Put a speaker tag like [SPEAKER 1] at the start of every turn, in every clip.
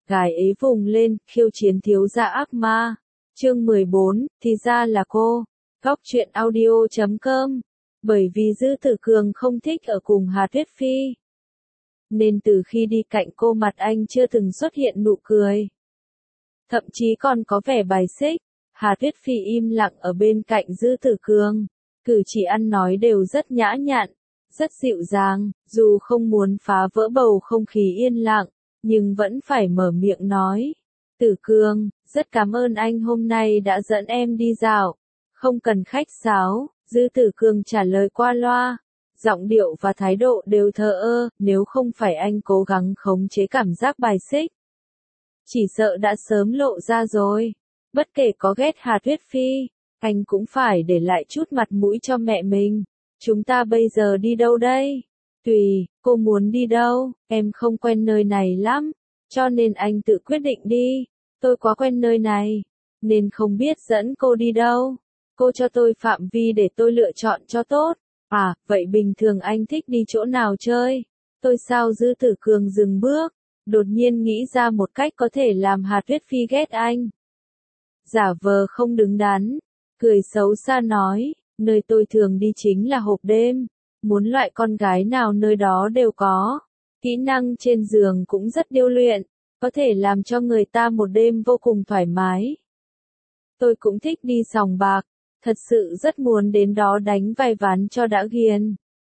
[SPEAKER 1] gái ấy vùng lên, khiêu chiến thiếu gia ác ma. Chương 14, thì ra là cô. Góc truyện audio.com. Bởi vì Dư Tử Cường không thích ở cùng Hà Tuyết Phi, nên từ khi đi cạnh cô mặt anh chưa từng xuất hiện nụ cười. Thậm chí còn có vẻ bài xích. Hà Tuyết Phi im lặng ở bên cạnh Dư Tử Cường. Cử chỉ ăn nói đều rất nhã nhặn, rất dịu dàng, dù không muốn phá vỡ bầu không khí yên lặng, nhưng vẫn phải mở miệng nói. Tử Cường, rất cảm ơn anh hôm nay đã dẫn em đi dạo. Không cần khách sáo, Dư Tử Cường trả lời qua loa. Giọng điệu và thái độ đều thờ ơ, nếu không phải anh cố gắng khống chế cảm giác bài xích, chỉ sợ đã sớm lộ ra rồi. Bất kể có ghét Hà Tuyết Phi, anh cũng phải để lại chút mặt mũi cho mẹ mình. Chúng ta bây giờ đi đâu đây? Tùy, cô muốn đi đâu, em không quen nơi này lắm, cho nên anh tự quyết định đi. Tôi quá quen nơi này, nên không biết dẫn cô đi đâu. Cô cho tôi phạm vi để tôi lựa chọn cho tốt. À, vậy bình thường anh thích đi chỗ nào chơi? Tôi sao? Dư Tử Cường dừng bước, đột nhiên nghĩ ra một cách có thể làm Hà Tuyết Phi ghét anh. Giả vờ không đứng đắn, cười xấu xa nói, nơi tôi thường đi chính là hộp đêm. Muốn loại con gái nào nơi đó đều có. Kỹ năng trên giường cũng rất điêu luyện, có thể làm cho người ta một đêm vô cùng thoải mái. Tôi cũng thích đi sòng bạc, thật sự rất muốn đến đó đánh vài ván cho đã ghiền.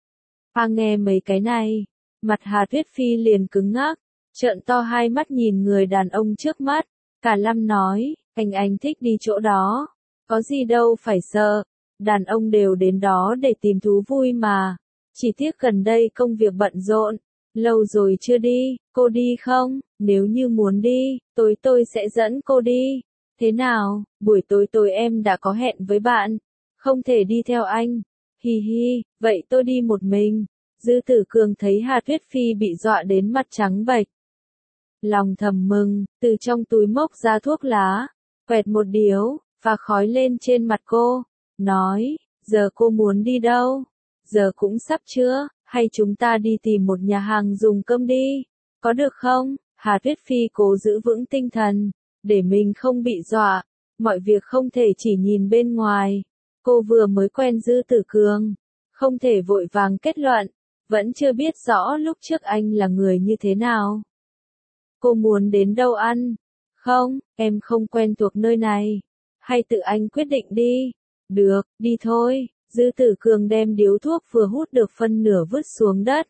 [SPEAKER 1] Nghe mấy cái này, mặt Hà Tuyết Phi liền cứng ngắc, trợn to hai mắt nhìn người đàn ông trước mắt. Cả Lâm nói, anh thích đi chỗ đó, có gì đâu phải sợ, đàn ông đều đến đó để tìm thú vui mà. Chỉ tiếc gần đây công việc bận rộn, lâu rồi chưa đi, cô đi không? Nếu như muốn đi, tôi sẽ dẫn cô đi. Thế nào, buổi tối em đã có hẹn với bạn, không thể đi theo anh. Hi hi, vậy tôi đi một mình. Dư Tử Cường thấy Hà Tuyết Phi bị dọa đến mặt trắng bệch, lòng thầm mừng, từ trong túi móc ra thuốc lá, quẹt một điếu, và khói lên trên mặt cô, nói, giờ cô muốn đi đâu? Giờ cũng sắp trưa, hay chúng ta đi tìm một nhà hàng dùng cơm đi, có được không? Hà Tuyết Phi cố giữ vững tinh thần, để mình không bị dọa, mọi việc không thể chỉ nhìn bên ngoài. Cô vừa mới quen Dư Tử Cường, không thể vội vàng kết luận, vẫn chưa biết rõ lúc trước anh là người như thế nào. Cô muốn đến đâu ăn? Không, em không quen thuộc nơi này. Hay tự anh quyết định đi? Được, đi thôi. Dư Tử Cường đem điếu thuốc vừa hút được phân nửa vứt xuống đất,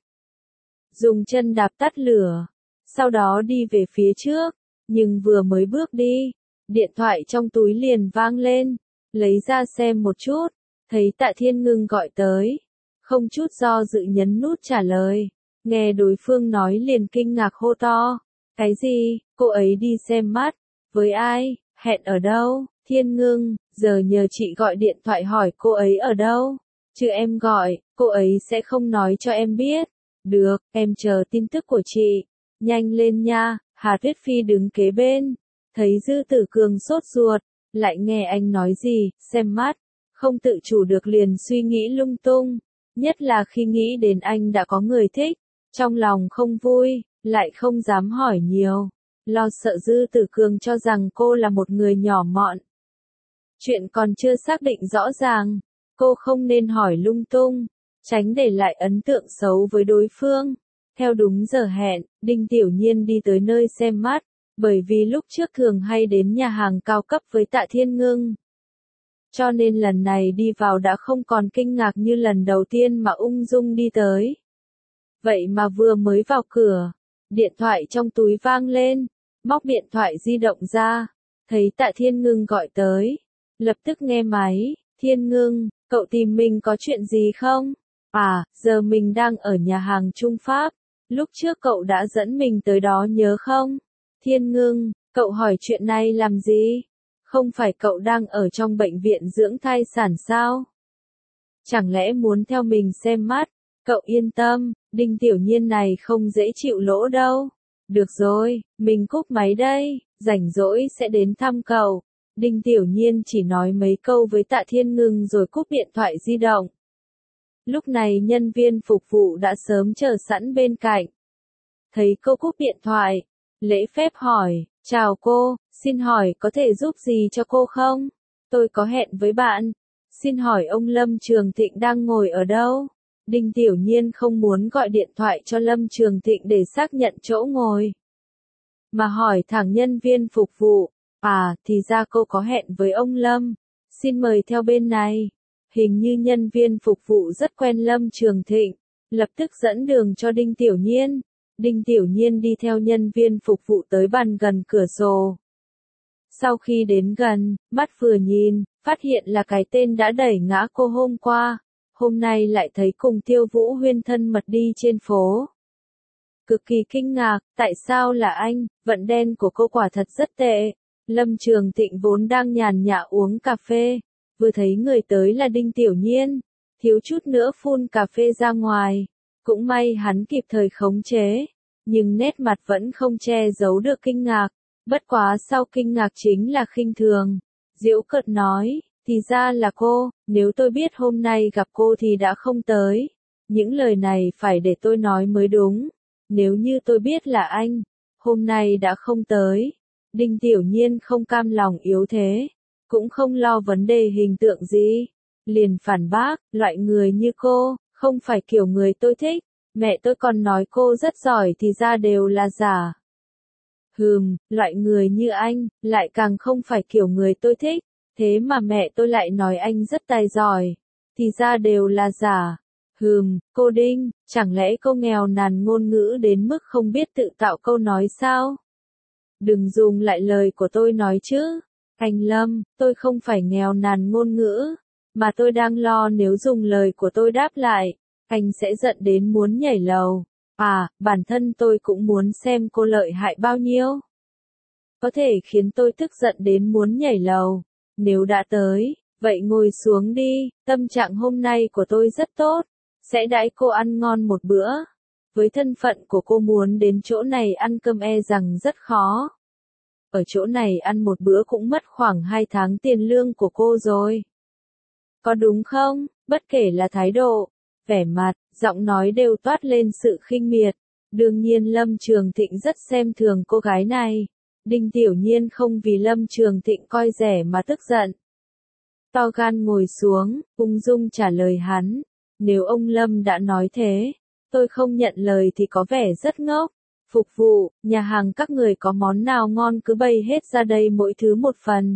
[SPEAKER 1] dùng chân đạp tắt lửa, sau đó đi về phía trước. Nhưng vừa mới bước đi, điện thoại trong túi liền vang lên, lấy ra xem một chút, thấy Tạ Thiên Ngưng gọi tới, không chút do dự nhấn nút trả lời. Nghe đối phương nói liền kinh ngạc hô to, cái gì? Cô ấy đi xem mắt, với ai, hẹn ở đâu? Thiên Ngưng, giờ nhờ chị gọi điện thoại hỏi cô ấy ở đâu, chứ em gọi, cô ấy sẽ không nói cho em biết. Được, em chờ tin tức của chị, nhanh lên nha. Hà Tuyết Phi đứng kế bên, thấy Dư Tử Cường sốt ruột, lại nghe anh nói gì, xem mắt, không tự chủ được liền suy nghĩ lung tung, nhất là khi nghĩ đến anh đã có người thích, trong lòng không vui, lại không dám hỏi nhiều, lo sợ Dư Tử Cường cho rằng cô là một người nhỏ mọn. Chuyện còn chưa xác định rõ ràng, cô không nên hỏi lung tung, tránh để lại ấn tượng xấu với đối phương. Theo đúng giờ hẹn, Đinh Tiểu Nhiên đi tới nơi xem mắt, bởi vì lúc trước thường hay đến nhà hàng cao cấp với Tạ Thiên Ngưng, cho nên lần này đi vào đã không còn kinh ngạc như lần đầu tiên mà ung dung đi tới. Vậy mà vừa mới vào cửa, điện thoại trong túi vang lên, móc điện thoại di động ra, thấy Tạ Thiên Ngưng gọi tới, lập tức nghe máy. Thiên Ngưng, cậu tìm mình có chuyện gì không? À, giờ mình đang ở nhà hàng Trung Pháp, lúc trước cậu đã dẫn mình tới đó nhớ không? Thiên Ngưng, cậu hỏi chuyện này làm gì? Không phải cậu đang ở trong bệnh viện dưỡng thai sản sao? Chẳng lẽ muốn theo mình xem mắt? Cậu yên tâm, Đinh Tiểu Nhiên này không dễ chịu lỗ đâu. Được rồi, mình cúp máy đây, rảnh rỗi sẽ đến thăm cậu. Đinh Tiểu Nhiên chỉ nói mấy câu với Tạ Thiên Ngưng rồi cúp điện thoại di động. Lúc này nhân viên phục vụ đã sớm chờ sẵn bên cạnh. Thấy cô cúp điện thoại, lễ phép hỏi, chào cô, xin hỏi có thể giúp gì cho cô không? Tôi có hẹn với bạn. Xin hỏi ông Lâm Trường Thịnh đang ngồi ở đâu? Đinh Tiểu Nhiên không muốn gọi điện thoại cho Lâm Trường Thịnh để xác nhận chỗ ngồi, mà hỏi thẳng nhân viên phục vụ, à, thì ra cô có hẹn với ông Lâm, xin mời theo bên này. Hình như nhân viên phục vụ rất quen Lâm Trường Thịnh, lập tức dẫn đường cho Đinh Tiểu Nhiên. Đinh Tiểu Nhiên đi theo nhân viên phục vụ tới bàn gần cửa sổ. Sau khi đến gần, mắt vừa nhìn, phát hiện là cái tên đã đẩy ngã cô hôm qua, hôm nay lại thấy cùng Tiêu Vũ Huyên thân mật đi trên phố. Cực kỳ kinh ngạc, tại sao là anh, vận đen của cô quả thật rất tệ. Lâm Trường Thịnh vốn đang nhàn nhã uống cà phê, vừa thấy người tới là Đinh Tiểu Nhiên, thiếu chút nữa phun cà phê ra ngoài, cũng may hắn kịp thời khống chế, nhưng nét mặt vẫn không che giấu được kinh ngạc, bất quá sau kinh ngạc chính là khinh thường, giễu cợt nói, thì ra là cô, nếu tôi biết hôm nay gặp cô thì đã không tới, những lời này phải để tôi nói mới đúng. Nếu như tôi biết là anh, hôm nay đã không tới. Đinh Tiểu Nhiên không cam lòng yếu thế, cũng không lo vấn đề hình tượng gì. Liền phản bác, loại người như cô, không phải kiểu người tôi thích. Mẹ tôi còn nói cô rất giỏi thì ra đều là giả. Loại người như anh, lại càng không phải kiểu người tôi thích. Thế mà mẹ tôi lại nói anh rất tài giỏi, thì ra đều là giả. Cô Đinh, chẳng lẽ cô nghèo nàn ngôn ngữ đến mức không biết tự tạo câu nói sao? Đừng dùng lại lời của tôi nói chứ. Anh Lâm, tôi không phải nghèo nàn ngôn ngữ, mà tôi đang lo nếu dùng lời của tôi đáp lại, anh sẽ giận đến muốn nhảy lầu. À, bản thân tôi cũng muốn xem cô lợi hại bao nhiêu. Có thể khiến tôi tức giận đến muốn nhảy lầu. Nếu đã tới, vậy ngồi xuống đi, tâm trạng hôm nay của tôi rất tốt. Sẽ đãi cô ăn ngon một bữa. Với thân phận của cô muốn đến chỗ này ăn cơm e rằng rất khó. Ở chỗ này ăn một bữa cũng mất khoảng 2 tháng tiền lương của cô rồi. Có đúng không? Bất kể là thái độ, vẻ mặt, giọng nói đều toát lên sự khinh miệt. Đương nhiên Lâm Trường Thịnh rất xem thường cô gái này. Đinh Tiểu Nhiên không vì Lâm Trường Thịnh coi rẻ mà tức giận. To gan ngồi xuống, ung dung trả lời hắn. Nếu ông Lâm đã nói thế, tôi không nhận lời thì có vẻ rất ngốc. Phục vụ, nhà hàng các người có món nào ngon cứ bày hết ra đây mỗi thứ một phần.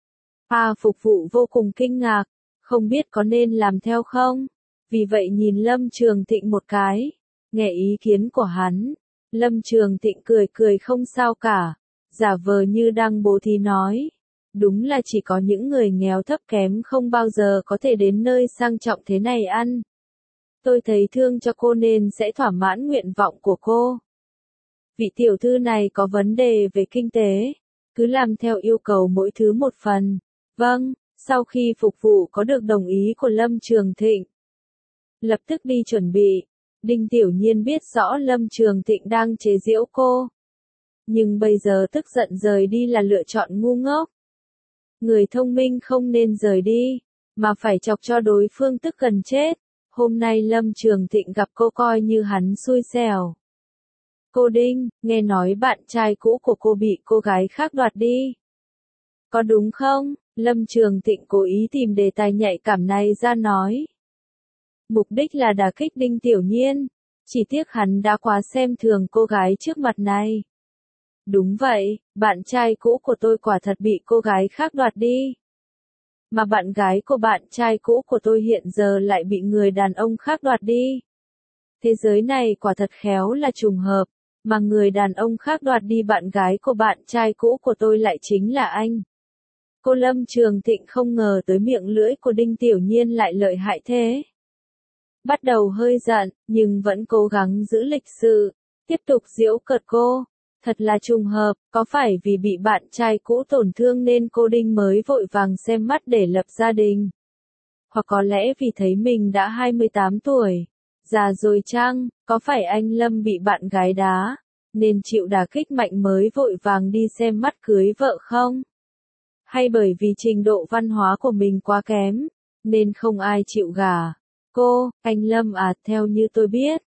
[SPEAKER 1] Phục vụ vô cùng kinh ngạc, không biết có nên làm theo không? Vì vậy nhìn Lâm Trường Thịnh một cái, nghe ý kiến của hắn. Lâm Trường Thịnh cười cười không sao cả, giả vờ như đang bố thí nói. Đúng là chỉ có những người nghèo thấp kém không bao giờ có thể đến nơi sang trọng thế này ăn. Tôi thấy thương cho cô nên sẽ thỏa mãn nguyện vọng của cô. Vị tiểu thư này có vấn đề về kinh tế, cứ làm theo yêu cầu mỗi thứ một phần. Vâng, sau khi phục vụ có được đồng ý của Lâm Trường Thịnh, lập tức đi chuẩn bị. Đinh Tiểu Nhiên biết rõ Lâm Trường Thịnh đang chế giễu cô, nhưng bây giờ tức giận rời đi là lựa chọn ngu ngốc. Người thông minh không nên rời đi, mà phải chọc cho đối phương tức gần chết. Hôm nay Lâm Trường Thịnh gặp cô coi như hắn xui xẻo. Cô Đinh, nghe nói bạn trai cũ của cô bị cô gái khác đoạt đi. Có đúng không? Lâm Trường Thịnh cố ý tìm đề tài nhạy cảm này ra nói. Mục đích là đả kích Đinh Tiểu Nhiên. Chỉ tiếc hắn đã quá xem thường cô gái trước mặt này. Đúng vậy, bạn trai cũ của tôi quả thật bị cô gái khác đoạt đi. Mà bạn gái của bạn trai cũ của tôi hiện giờ lại bị người đàn ông khác đoạt đi. Thế giới này quả thật khéo là trùng hợp, mà người đàn ông khác đoạt đi bạn gái của bạn trai cũ của tôi lại chính là anh. Cô Lâm Trường Thịnh không ngờ tới miệng lưỡi của Đinh Tiểu Nhiên lại lợi hại thế. Bắt đầu hơi giận, nhưng vẫn cố gắng giữ lịch sự, tiếp tục giễu cợt cô. Thật là trùng hợp, có phải vì bị bạn trai cũ tổn thương nên cô Đinh mới vội vàng xem mắt để lập gia đình? Hoặc có lẽ vì thấy mình đã 28 tuổi, già rồi chăng, có phải anh Lâm bị bạn gái đá, nên chịu đả kích mạnh mới vội vàng đi xem mắt cưới vợ không? Hay bởi vì trình độ văn hóa của mình quá kém, nên không ai chịu gả? Cô, anh Lâm theo như tôi biết,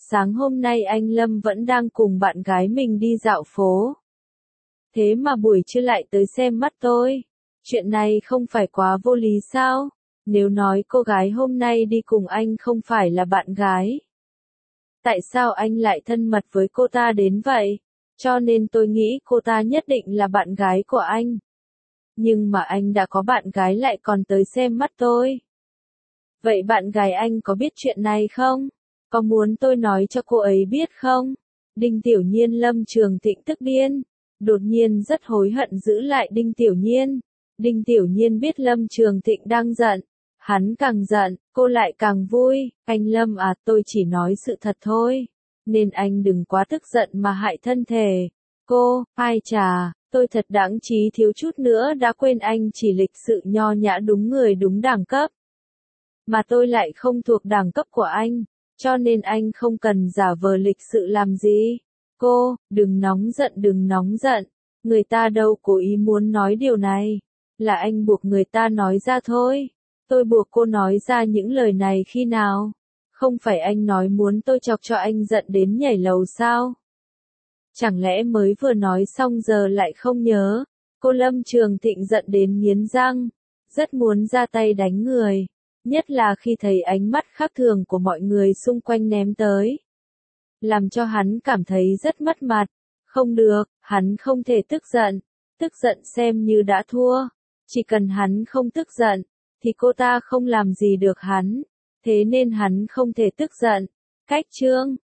[SPEAKER 1] Sáng hôm nay anh Lâm vẫn đang cùng bạn gái mình đi dạo phố. Thế mà buổi trưa lại tới xem mắt tôi. Chuyện này không phải quá vô lý sao? Nếu nói cô gái hôm nay đi cùng anh không phải là bạn gái, tại sao anh lại thân mật với cô ta đến vậy? Cho nên tôi nghĩ cô ta nhất định là bạn gái của anh. Nhưng mà anh đã có bạn gái lại còn tới xem mắt tôi. Vậy bạn gái anh có biết chuyện này không? Có muốn tôi nói cho cô ấy biết không? Đinh Tiểu Nhiên Lâm Trường Thịnh tức điên. Đột nhiên rất hối hận giữ lại Đinh Tiểu Nhiên. Đinh Tiểu Nhiên biết Lâm Trường Thịnh đang giận. Hắn càng giận, cô lại càng vui. Anh Lâm à, tôi chỉ nói sự thật thôi. Nên anh đừng quá tức giận mà hại thân thể. Cô, ai chà, tôi thật đáng trí thiếu chút nữa đã quên anh chỉ lịch sự nho nhã đúng người đúng đẳng cấp. Mà tôi lại không thuộc đẳng cấp của anh, cho nên anh không cần giả vờ lịch sự làm gì. Cô, đừng nóng giận đừng nóng giận, người ta đâu cố ý muốn nói điều này, là anh buộc người ta nói ra thôi. Tôi buộc cô nói ra những lời này khi nào? Không phải anh nói muốn tôi chọc cho anh giận đến nhảy lầu sao? Chẳng lẽ mới vừa nói xong giờ lại không nhớ? Cô Lâm Trường Thịnh giận đến nghiến răng, rất muốn ra tay đánh người, nhất là khi thấy ánh mắt khác thường của mọi người xung quanh ném tới. Làm cho hắn cảm thấy rất mất mặt. Không được, hắn không thể tức giận xem như đã thua. Chỉ cần hắn không tức giận, thì cô ta không làm gì được hắn. Thế nên hắn không thể tức giận. Cách chương